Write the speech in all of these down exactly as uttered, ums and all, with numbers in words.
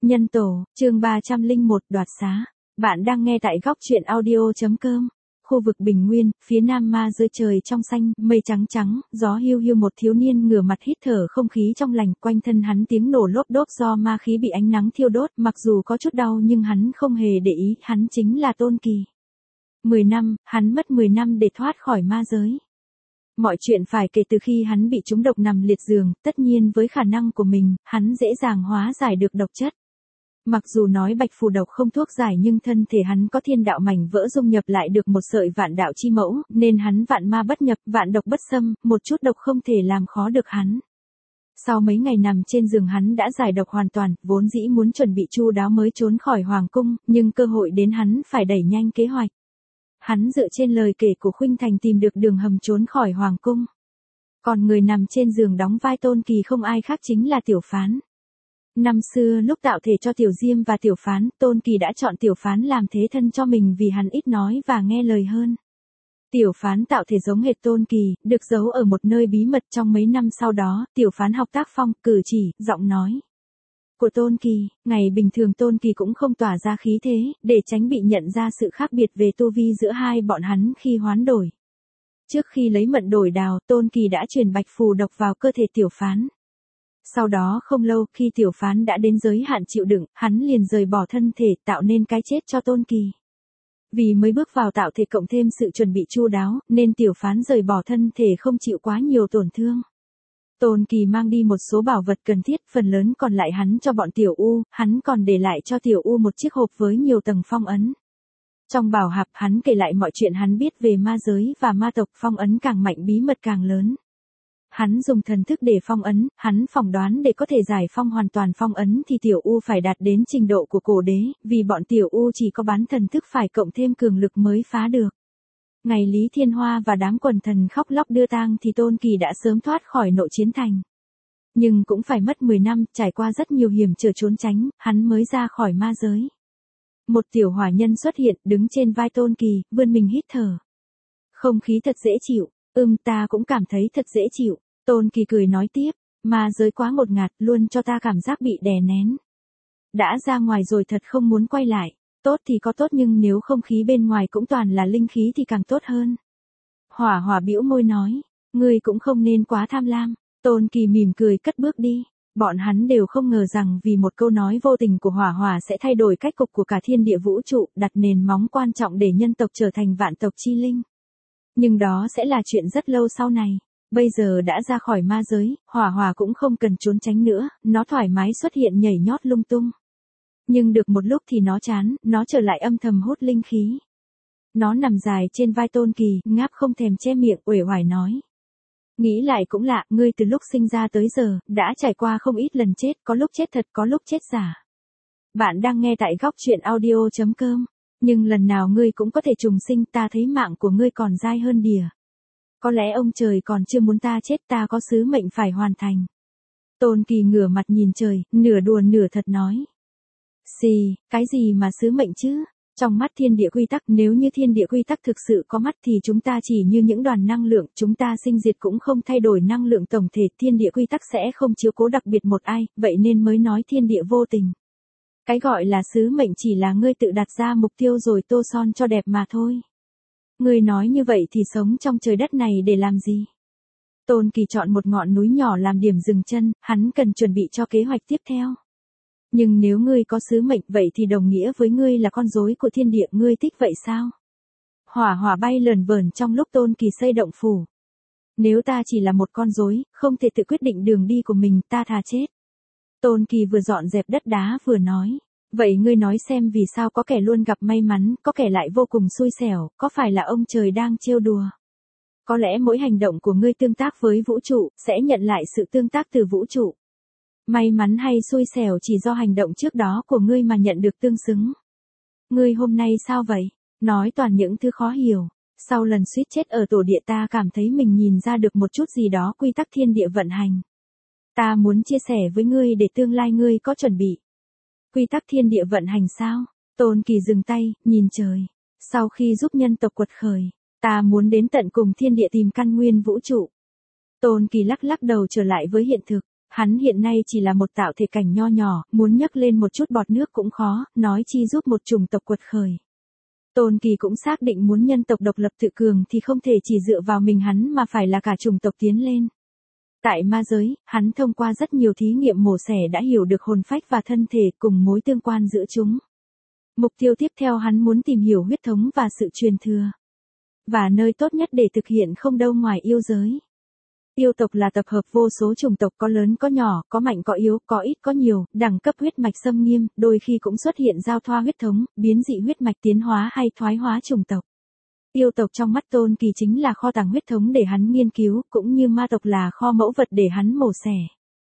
Nhân tổ, chương ba trăm lẻ một đoạt xá. Bạn đang nghe tại góc truyện audio.com. Khu vực Bình Nguyên, phía nam ma dưới trời trong xanh, mây trắng trắng, gió hiu hiu, một thiếu niên ngửa mặt hít thở không khí trong lành, quanh thân hắn tiếng nổ lốp đốp do ma khí bị ánh nắng thiêu đốt, mặc dù có chút đau nhưng hắn không hề để ý, hắn chính là Tôn Kỳ. Mười năm, hắn mất mười năm để thoát khỏi ma giới. Mọi chuyện phải kể từ khi hắn bị trúng độc nằm liệt giường, tất nhiên với khả năng của mình, hắn dễ dàng hóa giải được độc chất. Mặc dù nói bạch phù độc không thuốc giải nhưng thân thể hắn có thiên đạo mảnh vỡ dung nhập lại được một sợi vạn đạo chi mẫu, nên hắn vạn ma bất nhập, vạn độc bất xâm, một chút độc không thể làm khó được hắn. Sau mấy ngày nằm trên giường hắn đã giải độc hoàn toàn, vốn dĩ muốn chuẩn bị chu đáo mới trốn khỏi hoàng cung, nhưng cơ hội đến hắn phải đẩy nhanh kế hoạch. Hắn dựa trên lời kể của Khuynh Thành tìm được đường hầm trốn khỏi hoàng cung. Còn người nằm trên giường đóng vai Tôn Kỳ không ai khác chính là Tiểu Phán. Năm xưa lúc tạo thể cho Tiểu Diêm và Tiểu Phán, Tôn Kỳ đã chọn Tiểu Phán làm thế thân cho mình vì hắn ít nói và nghe lời hơn. Tiểu Phán tạo thể giống hệt Tôn Kỳ, được giấu ở một nơi bí mật. Trong mấy năm sau đó, Tiểu Phán học tác phong, cử chỉ, giọng nói của Tôn Kỳ. Ngày bình thường Tôn Kỳ cũng không tỏa ra khí thế, để tránh bị nhận ra sự khác biệt về tu vi giữa hai bọn hắn khi hoán đổi. Trước khi lấy mận đổi đào, Tôn Kỳ đã truyền bạch phù độc vào cơ thể Tiểu Phán. Sau đó không lâu, khi Tiểu Phán đã đến giới hạn chịu đựng, hắn liền rời bỏ thân thể, tạo nên cái chết cho Tôn Kỳ. Vì mới bước vào tạo thể cộng thêm sự chuẩn bị chu đáo, nên Tiểu Phán rời bỏ thân thể không chịu quá nhiều tổn thương. Tôn Kỳ mang đi một số bảo vật cần thiết, phần lớn còn lại hắn cho bọn Tiểu U, hắn còn để lại cho Tiểu U một chiếc hộp với nhiều tầng phong ấn. Trong bảo hạp hắn kể lại mọi chuyện hắn biết về ma giới và ma tộc, phong ấn càng mạnh bí mật càng lớn. Hắn dùng thần thức để phong ấn, hắn phỏng đoán để có thể giải phong hoàn toàn phong ấn thì Tiểu U phải đạt đến trình độ của cổ đế, vì bọn Tiểu U chỉ có bán thần thức phải cộng thêm cường lực mới phá được. Ngày Lý Thiên Hoa và đám quần thần khóc lóc đưa tang thì Tôn Kỳ đã sớm thoát khỏi nội chiến thành. Nhưng cũng phải mất mười năm, trải qua rất nhiều hiểm trở trốn tránh, hắn mới ra khỏi ma giới. Một tiểu hỏa nhân xuất hiện, đứng trên vai Tôn Kỳ, vươn mình hít thở. Không khí thật dễ chịu, ừm ta cũng cảm thấy thật dễ chịu. Tôn Kỳ cười nói tiếp, ma giới quá ngột ngạt, luôn cho ta cảm giác bị đè nén. Đã ra ngoài rồi thật không muốn quay lại. Tốt thì có tốt nhưng nếu không khí bên ngoài cũng toàn là linh khí thì càng tốt hơn. Hỏa Hỏa bĩu môi nói, ngươi cũng không nên quá tham lam. Tôn Kỳ mỉm cười cất bước đi. Bọn hắn đều không ngờ rằng vì một câu nói vô tình của Hỏa Hỏa sẽ thay đổi cách cục của cả thiên địa vũ trụ, đặt nền móng quan trọng để nhân tộc trở thành vạn tộc chi linh. Nhưng đó sẽ là chuyện rất lâu sau này. Bây giờ đã ra khỏi ma giới, Hỏa Hỏa cũng không cần trốn tránh nữa, nó thoải mái xuất hiện nhảy nhót lung tung. Nhưng được một lúc thì nó chán, nó trở lại âm thầm hút linh khí. Nó nằm dài trên vai Tôn Kỳ, ngáp không thèm che miệng, uể oải nói. Nghĩ lại cũng lạ, ngươi từ lúc sinh ra tới giờ, đã trải qua không ít lần chết, có lúc chết thật, có lúc chết giả. Bạn đang nghe tại góc truyện audio.com. Nhưng lần nào ngươi cũng có thể trùng sinh, ta thấy mạng của ngươi còn dai hơn đìa. Có lẽ ông trời còn chưa muốn ta chết, ta có sứ mệnh phải hoàn thành. Tôn Kỳ ngửa mặt nhìn trời, nửa đùa nửa thật nói. Xì, cái gì mà sứ mệnh chứ? Trong mắt thiên địa quy tắc, nếu như thiên địa quy tắc thực sự có mắt thì chúng ta chỉ như những đoàn năng lượng, chúng ta sinh diệt cũng không thay đổi năng lượng tổng thể, thiên địa quy tắc sẽ không chiếu cố đặc biệt một ai, vậy nên mới nói thiên địa vô tình. Cái gọi là sứ mệnh chỉ là ngươi tự đặt ra mục tiêu rồi tô son cho đẹp mà thôi. Ngươi nói như vậy thì sống trong trời đất này để làm gì? Tôn Kỳ chọn một ngọn núi nhỏ làm điểm dừng chân, hắn cần chuẩn bị cho kế hoạch tiếp theo. Nhưng nếu ngươi có sứ mệnh vậy thì đồng nghĩa với ngươi là con rối của thiên địa, ngươi thích vậy sao? Hỏa Hỏa bay lờn vờn trong lúc Tôn Kỳ xây động phủ. Nếu ta chỉ là một con rối, không thể tự quyết định đường đi của mình, ta thà chết. Tôn Kỳ vừa dọn dẹp đất đá vừa nói. Vậy ngươi nói xem vì sao có kẻ luôn gặp may mắn, có kẻ lại vô cùng xui xẻo, có phải là ông trời đang trêu đùa? Có lẽ mỗi hành động của ngươi tương tác với vũ trụ, sẽ nhận lại sự tương tác từ vũ trụ. May mắn hay xui xẻo chỉ do hành động trước đó của ngươi mà nhận được tương xứng. Ngươi hôm nay sao vậy? Nói toàn những thứ khó hiểu. Sau lần suýt chết ở tổ địa ta cảm thấy mình nhìn ra được một chút gì đó quy tắc thiên địa vận hành. Ta muốn chia sẻ với ngươi để tương lai ngươi có chuẩn bị. Quy tắc thiên địa vận hành sao? Tôn Kỳ dừng tay, nhìn trời. Sau khi giúp nhân tộc quật khởi, ta muốn đến tận cùng thiên địa tìm căn nguyên vũ trụ. Tôn Kỳ lắc lắc đầu trở lại với hiện thực. Hắn hiện nay chỉ là một tạo thể cảnh nho nhỏ, muốn nhấc lên một chút bọt nước cũng khó, nói chi giúp một chủng tộc quật khởi. Tôn Kỳ cũng xác định muốn nhân tộc độc lập tự cường thì không thể chỉ dựa vào mình hắn mà phải là cả chủng tộc tiến lên. Tại ma giới, hắn thông qua rất nhiều thí nghiệm mổ xẻ đã hiểu được hồn phách và thân thể cùng mối tương quan giữa chúng. Mục tiêu tiếp theo hắn muốn tìm hiểu huyết thống và sự truyền thừa. Và nơi tốt nhất để thực hiện không đâu ngoài yêu giới. Yêu tộc là tập hợp vô số chủng tộc có lớn có nhỏ, có mạnh có yếu, có ít có nhiều, đẳng cấp huyết mạch xâm nghiêm, đôi khi cũng xuất hiện giao thoa huyết thống, biến dị huyết mạch tiến hóa hay thoái hóa chủng tộc. Yêu tộc trong mắt Tôn Kỳ chính là kho tàng huyết thống để hắn nghiên cứu, cũng như ma tộc là kho mẫu vật để hắn mổ xẻ.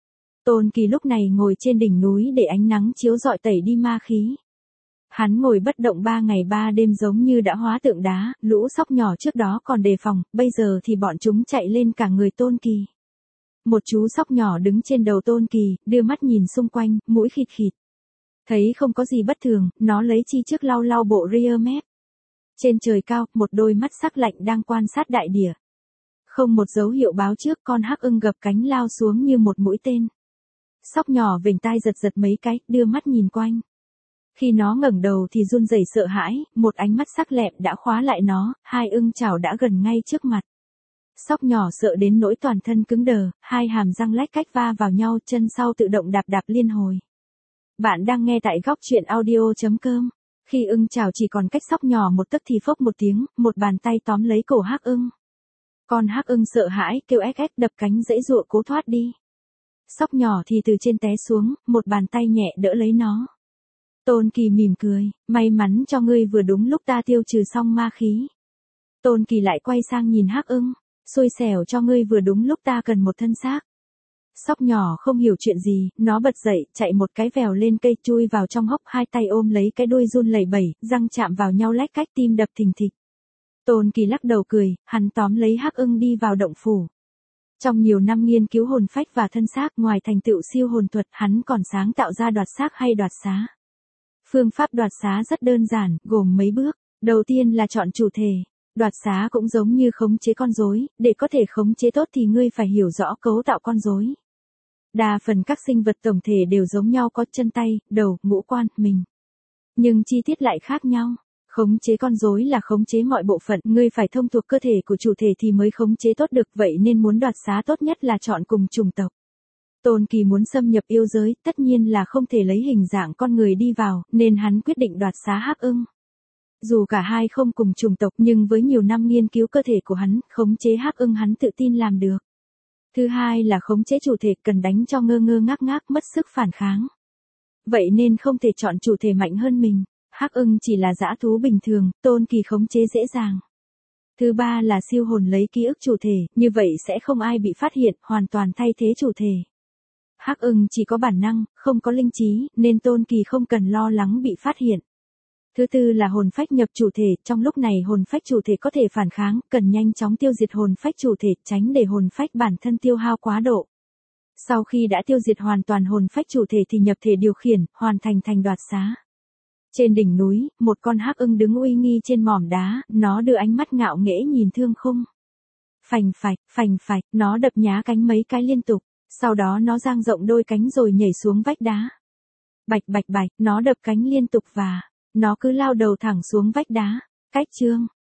Tôn Kỳ lúc này ngồi trên đỉnh núi để ánh nắng chiếu rọi tẩy đi ma khí. Hắn ngồi bất động ba ngày ba đêm giống như đã hóa tượng đá, lũ sóc nhỏ trước đó còn đề phòng, bây giờ thì bọn chúng chạy lên cả người Tôn Kỳ. Một chú sóc nhỏ đứng trên đầu Tôn Kỳ, đưa mắt nhìn xung quanh, mũi khịt khịt. Thấy không có gì bất thường, nó lấy chi trước lau lau bộ rear mép. Trên trời cao, một đôi mắt sắc lạnh đang quan sát đại địa. Không một dấu hiệu báo trước, con hắc ưng gập cánh lao xuống như một mũi tên. Sóc nhỏ vểnh tai giật giật mấy cái, đưa mắt nhìn quanh. Khi nó ngẩng đầu thì run rẩy sợ hãi, một ánh mắt sắc lẹm đã khóa lại nó, hai ưng chảo đã gần ngay trước mặt. Sóc nhỏ sợ đến nỗi toàn thân cứng đờ, hai hàm răng lách cách va vào nhau, chân sau tự động đạp đạp liên hồi. Bạn đang nghe tại góc truyện audio chấm com. Khi ưng chảo chỉ còn cách sóc nhỏ một tấc thì phốc một tiếng, một bàn tay tóm lấy cổ hắc ưng. Con hắc ưng sợ hãi, kêu ếch ếch đập cánh giãy giụa cố thoát đi. Sóc nhỏ thì từ trên té xuống, một bàn tay nhẹ đỡ lấy nó. Tôn Kỳ mỉm cười, may mắn cho ngươi vừa đúng lúc ta tiêu trừ xong ma khí. Tôn Kỳ lại quay sang nhìn hắc ưng, xui xẻo cho ngươi vừa đúng lúc ta cần một thân xác. Sóc nhỏ không hiểu chuyện gì, nó bật dậy, chạy một cái vèo lên cây chui vào trong hốc, hai tay ôm lấy cái đuôi run lẩy bẩy, răng chạm vào nhau lách cách, tim đập thình thịch. Tôn Kỳ lắc đầu cười, hắn tóm lấy hắc ưng đi vào động phủ. Trong nhiều năm nghiên cứu hồn phách và thân xác, ngoài thành tựu siêu hồn thuật, hắn còn sáng tạo ra đoạt xác hay đoạt xá. Phương pháp đoạt xá rất đơn giản, gồm mấy bước. Đầu tiên là chọn chủ thể. Đoạt xá cũng giống như khống chế con rối, để có thể khống chế tốt thì ngươi phải hiểu rõ cấu tạo con rối. Đa phần các sinh vật tổng thể đều giống nhau, có chân tay, đầu, ngũ quan, mình. Nhưng chi tiết lại khác nhau. Khống chế con rối là khống chế mọi bộ phận, ngươi phải thông thuộc cơ thể của chủ thể thì mới khống chế tốt được, vậy nên muốn đoạt xá tốt nhất là chọn cùng chủng tộc. Tôn Kỳ muốn xâm nhập yêu giới, tất nhiên là không thể lấy hình dạng con người đi vào, nên hắn quyết định đoạt xá hắc ưng. Dù cả hai không cùng chủng tộc nhưng với nhiều năm nghiên cứu cơ thể của hắn, khống chế hắc ưng hắn tự tin làm được. Thứ hai là khống chế chủ thể, cần đánh cho ngơ ngơ ngác ngác, mất sức phản kháng. Vậy nên không thể chọn chủ thể mạnh hơn mình. Hắc ưng chỉ là dã thú bình thường, Tôn Kỳ khống chế dễ dàng. Thứ ba là siêu hồn lấy ký ức chủ thể, như vậy sẽ không ai bị phát hiện, hoàn toàn thay thế chủ thể. Hắc ưng chỉ có bản năng, không có linh trí, nên Tôn Kỳ không cần lo lắng bị phát hiện. Thứ tư là hồn phách nhập chủ thể, trong lúc này hồn phách chủ thể có thể phản kháng, cần nhanh chóng tiêu diệt hồn phách chủ thể, tránh để hồn phách bản thân tiêu hao quá độ. Sau khi đã tiêu diệt hoàn toàn hồn phách chủ thể thì nhập thể điều khiển, hoàn thành thành đoạt xá. Trên đỉnh núi, một con hắc ưng đứng uy nghi trên mỏm đá, nó đưa ánh mắt ngạo nghễ nhìn thương khung. Phành phạch, phành phạch, nó đập nhá cánh mấy cái liên tục, sau đó nó dang rộng đôi cánh rồi nhảy xuống vách đá. Bạch bạch bạch, nó đập cánh liên tục và nó cứ lao đầu thẳng xuống vách đá. Cách chương